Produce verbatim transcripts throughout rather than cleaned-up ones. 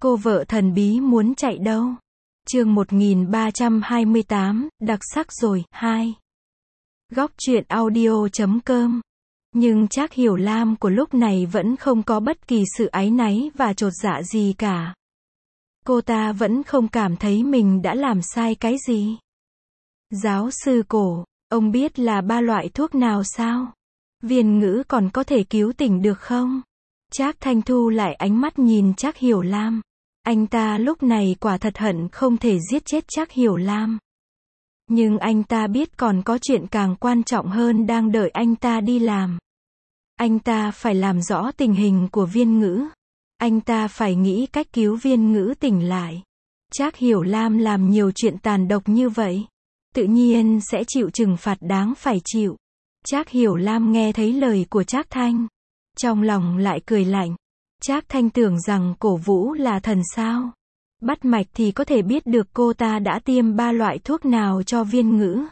Cô vợ thần bí muốn chạy đâu? Chương một nghìn ba trăm hai mươi tám, đặc sắc rồi, hai. Góc truyện audio chấm com. Nhưng Trác Hiểu Lam của lúc này vẫn không có bất kỳ sự áy náy và chột dạ gì cả. Cô ta vẫn không cảm thấy mình đã làm sai cái gì. Giáo sư Cổ, ông biết là ba loại thuốc nào sao? Viên ngữ còn có thể cứu tỉnh được không? Trác Thanh thu lại ánh mắt nhìn Trác Hiểu Lam. Anh ta lúc này quả thật hận không thể giết chết Trác Hiểu Lam. Nhưng anh ta biết còn có chuyện càng quan trọng hơn đang đợi anh ta đi làm. Anh ta phải làm rõ tình hình của viên ngữ. Anh ta phải nghĩ cách cứu viên ngữ tỉnh lại. Trác Hiểu Lam làm nhiều chuyện tàn độc như vậy, tự nhiên sẽ chịu trừng phạt đáng phải chịu. Trác Hiểu Lam nghe thấy lời của Trác Thanh, trong lòng lại cười lạnh. Trác Thanh tưởng rằng Cổ Vũ là thần sao? Bắt mạch thì có thể biết được cô ta đã tiêm ba loại thuốc nào cho viên ngữ.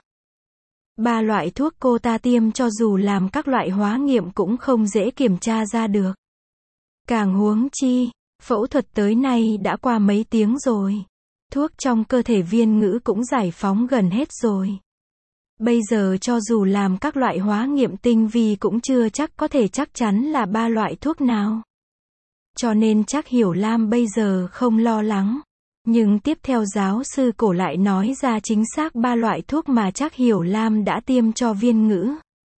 Ba loại thuốc cô ta tiêm cho dù làm các loại hóa nghiệm cũng không dễ kiểm tra ra được. Càng huống chi, phẫu thuật tới nay đã qua mấy tiếng rồi. Thuốc trong cơ thể viên ngữ cũng giải phóng gần hết rồi. Bây giờ cho dù làm các loại hóa nghiệm tinh vi cũng chưa chắc có thể chắc chắn là ba loại thuốc nào. Cho nên Trác Hiểu Lam bây giờ không lo lắng. Nhưng tiếp theo giáo sư Cổ lại nói ra chính xác ba loại thuốc mà Trác Hiểu Lam đã tiêm cho viên ngữ.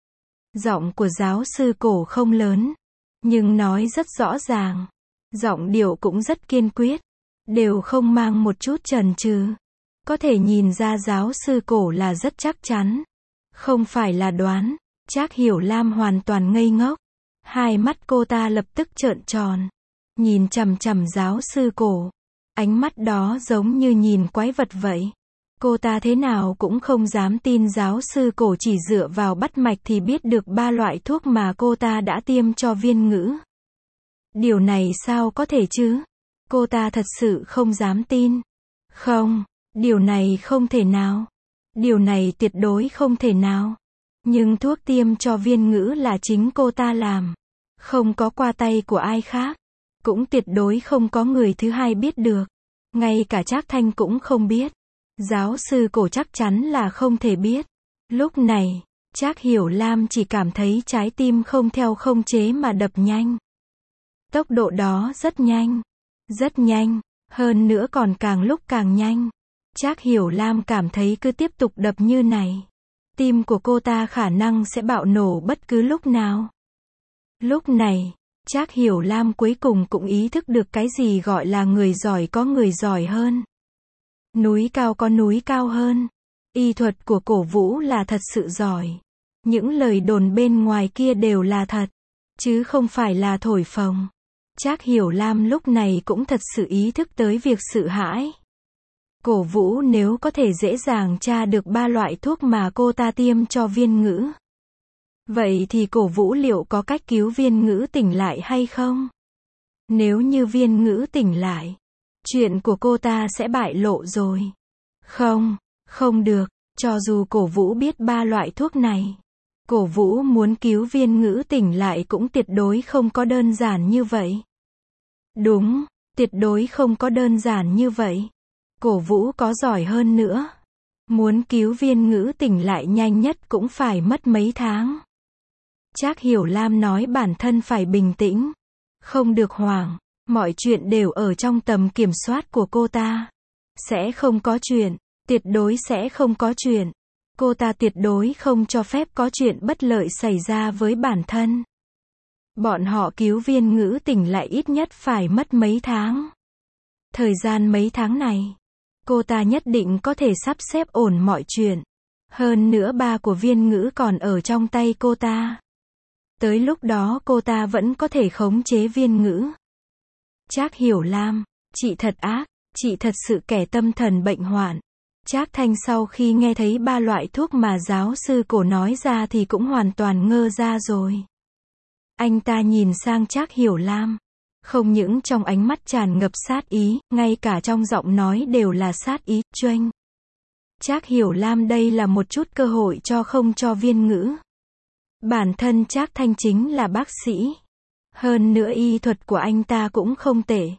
Giọng của giáo sư Cổ không lớn, nhưng nói rất rõ ràng. Giọng điệu cũng rất kiên quyết, đều không mang một chút chần chừ. Có thể nhìn ra giáo sư Cổ là rất chắc chắn, không phải là đoán. Trác Hiểu Lam hoàn toàn ngây ngốc. Hai mắt cô ta lập tức trợn tròn, nhìn chằm chằm giáo sư Cổ. Ánh mắt đó giống như nhìn quái vật vậy. Cô ta thế nào cũng không dám tin giáo sư Cổ chỉ dựa vào bắt mạch thì biết được ba loại thuốc mà cô ta đã tiêm cho viên ngữ. Điều này sao có thể chứ? Cô ta thật sự không dám tin. Không, điều này không thể nào. Điều này tuyệt đối không thể nào. Nhưng thuốc tiêm cho viên ngữ là chính cô ta làm. Không có qua tay của ai khác. Cũng tuyệt đối không có người thứ hai biết được. Ngay cả Trác Thanh cũng không biết. Giáo sư Cổ chắc chắn là không thể biết. Lúc này, Trác Hiểu Lam chỉ cảm thấy trái tim không theo không chế mà đập nhanh. Tốc độ đó rất nhanh. Rất nhanh. Hơn nữa còn càng lúc càng nhanh. Trác Hiểu Lam cảm thấy cứ tiếp tục đập như này, tim của cô ta khả năng sẽ bạo nổ bất cứ lúc nào. Lúc này, Trác Hiểu Lam cuối cùng cũng ý thức được cái gì gọi là người giỏi có người giỏi hơn. Núi cao có núi cao hơn. Y thuật của Cổ Vũ là thật sự giỏi. Những lời đồn bên ngoài kia đều là thật, chứ không phải là thổi phồng. Trác Hiểu Lam lúc này cũng thật sự ý thức tới việc sợ hãi. Cổ Vũ nếu có thể dễ dàng tra được ba loại thuốc mà cô ta tiêm cho viên ngữ, vậy thì Cổ Vũ liệu có cách cứu viên ngữ tỉnh lại hay không? Nếu như viên ngữ tỉnh lại, chuyện của cô ta sẽ bại lộ rồi. Không, không được, cho dù Cổ Vũ biết ba loại thuốc này, Cổ Vũ muốn cứu viên ngữ tỉnh lại cũng tuyệt đối không có đơn giản như vậy. Đúng, tuyệt đối không có đơn giản như vậy. Cổ Vũ có giỏi hơn nữa, muốn cứu viên ngữ tỉnh lại nhanh nhất cũng phải mất mấy tháng. Trác Hiểu Lam nói bản thân phải bình tĩnh, không được hoảng, mọi chuyện đều ở trong tầm kiểm soát của cô ta. Sẽ không có chuyện, tuyệt đối sẽ không có chuyện. Cô ta tuyệt đối không cho phép có chuyện bất lợi xảy ra với bản thân. Bọn họ cứu viên ngữ tỉnh lại ít nhất phải mất mấy tháng. Thời gian mấy tháng này, cô ta nhất định có thể sắp xếp ổn mọi chuyện. Hơn nữa ba của viên ngữ còn ở trong tay cô ta. Tới lúc đó cô ta vẫn có thể khống chế viên ngữ. Trác Hiểu Lam, chị thật ác, chị thật sự kẻ tâm thần bệnh hoạn. Trác Thanh sau khi nghe thấy ba loại thuốc mà giáo sư Cổ nói ra thì cũng hoàn toàn ngơ ra rồi. Anh ta nhìn sang Trác Hiểu Lam. Không những trong ánh mắt tràn ngập sát ý, ngay cả trong giọng nói đều là sát ý, choanh. Trác Hiểu Lam đây là một chút cơ hội cho không cho viên ngữ. Bản thân Trác Thanh chính là bác sĩ. Hơn nữa y thuật của anh ta cũng không tệ.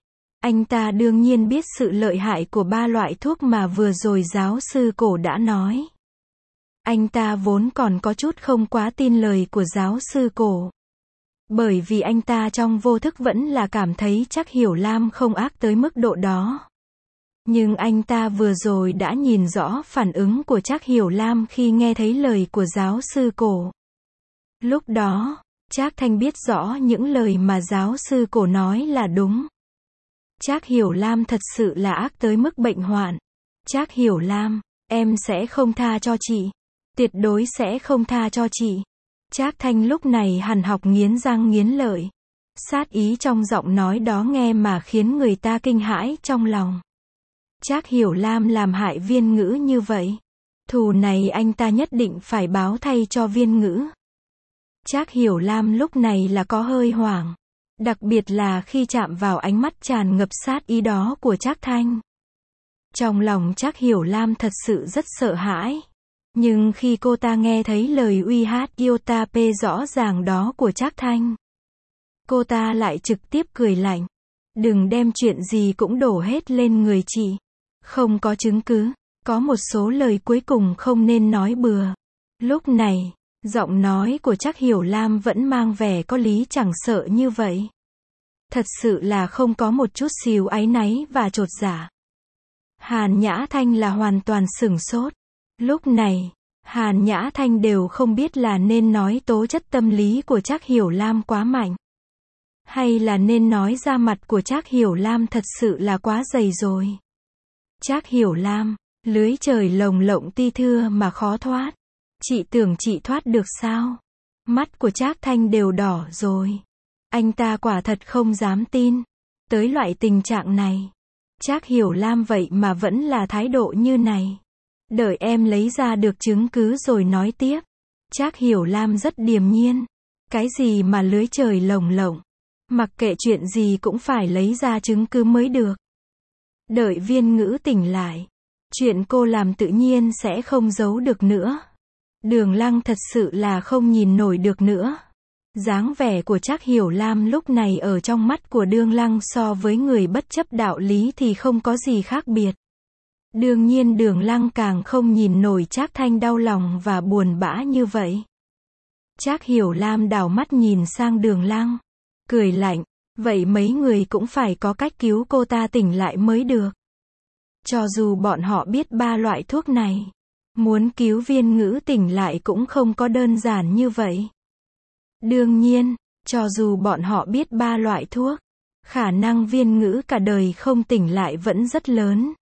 Anh ta đương nhiên biết sự lợi hại của ba loại thuốc mà vừa rồi giáo sư Cổ đã nói. Anh ta vốn còn có chút không quá tin lời của giáo sư Cổ. Bởi vì anh ta trong vô thức vẫn là cảm thấy chắc Hiểu Lam không ác tới mức độ đó. Nhưng anh ta vừa rồi đã nhìn rõ phản ứng của Trác Hiểu Lam khi nghe thấy lời của giáo sư Cổ. Lúc đó, Trác Thanh biết rõ những lời mà giáo sư Cổ nói là đúng. Trác Hiểu Lam thật sự là ác tới mức bệnh hoạn. Trác Hiểu Lam, em sẽ không tha cho chị. Tuyệt đối sẽ không tha cho chị. Trác Thanh lúc này hằn học nghiến răng nghiến lợi. Sát ý trong giọng nói đó nghe mà khiến người ta kinh hãi trong lòng. Trác Hiểu Lam làm hại Viên Ngữ như vậy. Thù này anh ta nhất định phải báo thay cho Viên Ngữ. Trác Hiểu Lam lúc này là có hơi hoảng. Đặc biệt là khi chạm vào ánh mắt tràn ngập sát ý đó của Trác Thanh. Trong lòng Trác Hiểu Lam thật sự rất sợ hãi. Nhưng khi cô ta nghe thấy lời uy hát iota p rõ ràng đó của Trác Thanh, cô ta lại trực tiếp cười lạnh. Đừng đem chuyện gì cũng đổ hết lên người chị. Không có chứng cứ, có một số lời cuối cùng không nên nói bừa. Lúc này, giọng nói của Trác Hiểu Lam vẫn mang vẻ có lý chẳng sợ như vậy. Thật sự là không có một chút xíu áy náy và chột dạ. Hàn Nhã Thanh là hoàn toàn sửng sốt. Lúc này, Hàn Nhã Thanh đều không biết là nên nói tố chất tâm lý của Trác Hiểu Lam quá mạnh. Hay là nên nói ra mặt của Trác Hiểu Lam thật sự là quá dày rồi. Trác Hiểu Lam, lưới trời lồng lộng ti thưa mà khó thoát. Chị tưởng chị thoát được sao? Mắt của Trác Thanh đều đỏ rồi. Anh ta quả thật không dám tin. Tới loại tình trạng này, Trác Hiểu Lam vậy mà vẫn là thái độ như này. Đợi em lấy ra được chứng cứ rồi nói tiếp. Trác Hiểu Lam rất điềm nhiên. Cái gì mà lưới trời lồng lộng? Mặc kệ chuyện gì cũng phải lấy ra chứng cứ mới được. Đợi Viên Ngữ tỉnh lại, chuyện cô làm tự nhiên sẽ không giấu được nữa. Đường Lăng thật sự là không nhìn nổi được nữa. Dáng vẻ của Trác Hiểu Lam lúc này ở trong mắt của Đường Lăng so với người bất chấp đạo lý thì không có gì khác biệt. Đương nhiên Đường Lăng càng không nhìn nổi Trác Thanh đau lòng và buồn bã như vậy. Trác Hiểu Lam đảo mắt nhìn sang Đường Lăng, cười lạnh, vậy mấy người cũng phải có cách cứu cô ta tỉnh lại mới được. Cho dù bọn họ biết ba loại thuốc này, muốn cứu Viên Ngữ tỉnh lại cũng không có đơn giản như vậy. Đương nhiên, cho dù bọn họ biết ba loại thuốc, khả năng Viên Ngữ cả đời không tỉnh lại vẫn rất lớn.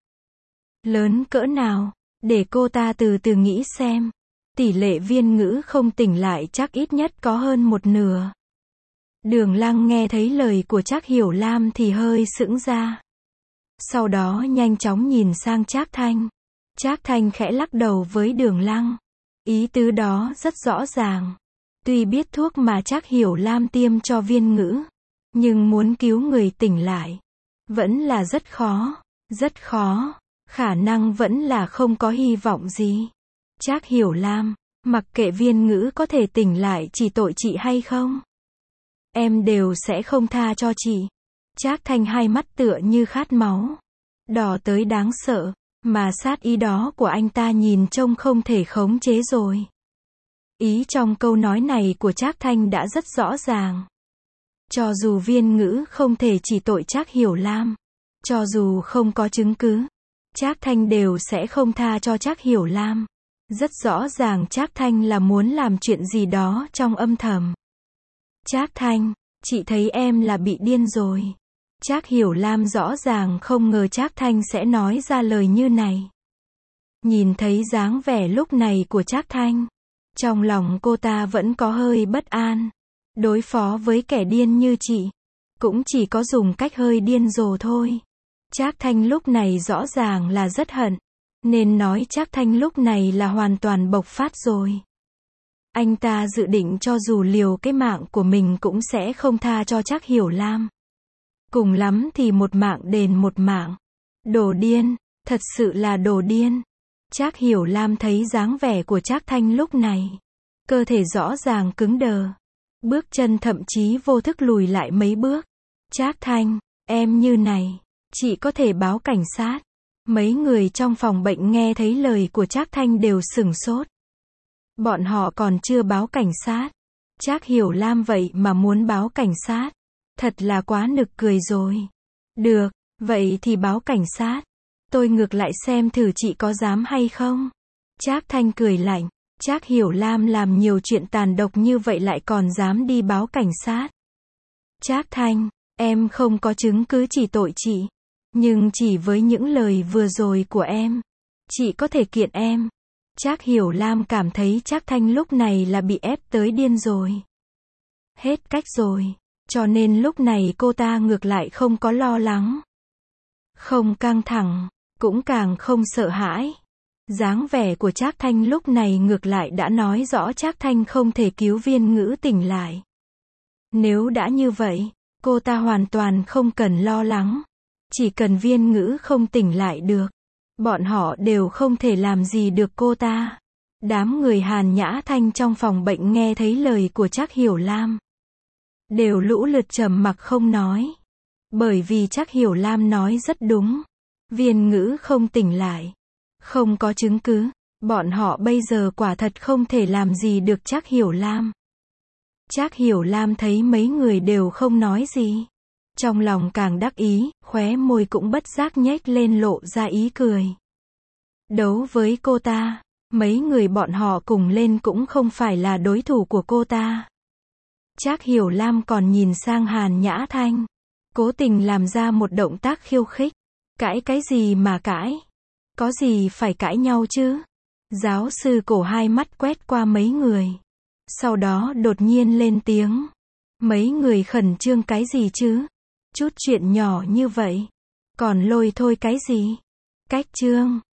Lớn cỡ nào? Để cô ta từ từ nghĩ xem. Tỷ lệ Viên Ngữ không tỉnh lại chắc ít nhất có hơn một nửa. Đường Lăng nghe thấy lời của Trác Hiểu Lam thì hơi sững ra. Sau đó nhanh chóng nhìn sang Trác Thanh. Trác Thanh khẽ lắc đầu với Đường Lăng. Ý tứ đó rất rõ ràng. Tuy biết thuốc mà Trác Hiểu Lam tiêm cho Viên Ngữ, nhưng muốn cứu người tỉnh lại, vẫn là rất khó, rất khó, khả năng vẫn là không có hy vọng gì. Trác Hiểu Lam, mặc kệ Viên Ngữ có thể tỉnh lại chỉ tội chị hay không, em đều sẽ không tha cho chị. Trác Thanh hai mắt tựa như khát máu, đỏ tới đáng sợ, mà sát ý đó của anh ta nhìn trông không thể khống chế rồi. Ý trong câu nói này của Trác Thanh đã rất rõ ràng. Cho dù Viên Ngữ không thể chỉ tội Trác Hiểu Lam, cho dù không có chứng cứ, Trác Thanh đều sẽ không tha cho Trác Hiểu Lam. Rất rõ ràng Trác Thanh là muốn làm chuyện gì đó trong âm thầm. Trác Thanh, chị thấy em là bị điên rồi. Trác Hiểu Lam rõ ràng không ngờ Trác Thanh sẽ nói ra lời như này. Nhìn thấy dáng vẻ lúc này của Trác Thanh, trong lòng cô ta vẫn có hơi bất an. Đối phó với kẻ điên như chị, cũng chỉ có dùng cách hơi điên rồ thôi. Trác Thanh lúc này rõ ràng là rất hận, nên nói Trác Thanh lúc này là hoàn toàn bộc phát rồi. Anh ta dự định cho dù liều cái mạng của mình cũng sẽ không tha cho Trác Hiểu Lam. Cùng lắm thì một mạng đền một mạng. Đồ điên, thật sự là đồ điên. Trác Hiểu Lam thấy dáng vẻ của Trác Thanh lúc này, cơ thể rõ ràng cứng đờ, bước chân thậm chí vô thức lùi lại mấy bước. Trác Thanh, em như này, Chị có thể báo cảnh sát. Mấy người trong phòng bệnh nghe thấy lời của Trác Thanh đều sửng sốt. Bọn họ còn chưa báo cảnh sát. Trác Hiểu Lam vậy mà muốn báo cảnh sát. Thật là quá nực cười rồi. Được, vậy thì báo cảnh sát. Tôi ngược lại xem thử chị có dám hay không. Trác Thanh cười lạnh. Trác Hiểu Lam làm nhiều chuyện tàn độc như vậy lại còn dám đi báo cảnh sát. Trác Thanh, em không có chứng cứ chỉ tội chị. Nhưng chỉ với những lời vừa rồi của em, chị có thể kiện em. Trác Hiểu Lam cảm thấy Trác Thanh lúc này là bị ép tới điên rồi. Hết cách rồi. Cho nên lúc này cô ta ngược lại không có lo lắng. Không căng thẳng, cũng càng không sợ hãi. Dáng vẻ của Trác Thanh lúc này ngược lại đã nói rõ Trác Thanh không thể cứu Viên Ngữ tỉnh lại. Nếu đã như vậy, cô ta hoàn toàn không cần lo lắng. Chỉ cần Viên Ngữ không tỉnh lại được, bọn họ đều không thể làm gì được cô ta. Đám người Hàn Nhã Thanh trong phòng bệnh nghe thấy lời của Trác Hiểu Lam, đều lũ lượt trầm mặc không nói. Bởi vì Trác Hiểu Lam nói rất đúng. Viên Ngữ không tỉnh lại, không có chứng cứ, bọn họ bây giờ quả thật không thể làm gì được Trác Hiểu Lam. Trác Hiểu Lam thấy mấy người đều không nói gì, trong lòng càng đắc ý, khóe môi cũng bất giác nhếch lên lộ ra ý cười. Đấu với cô ta, mấy người bọn họ cùng lên cũng không phải là đối thủ của cô ta. Trác Hiểu Lam còn nhìn sang Hàn Nhã Thanh, cố tình làm ra một động tác khiêu khích. Cãi cái gì mà cãi? Có gì phải cãi nhau chứ? Giáo sư Cổ hai mắt quét qua mấy người. Sau đó đột nhiên lên tiếng. Mấy người khẩn trương cái gì chứ? Chút chuyện nhỏ như vậy. Còn lôi thôi cái gì? Cách trương.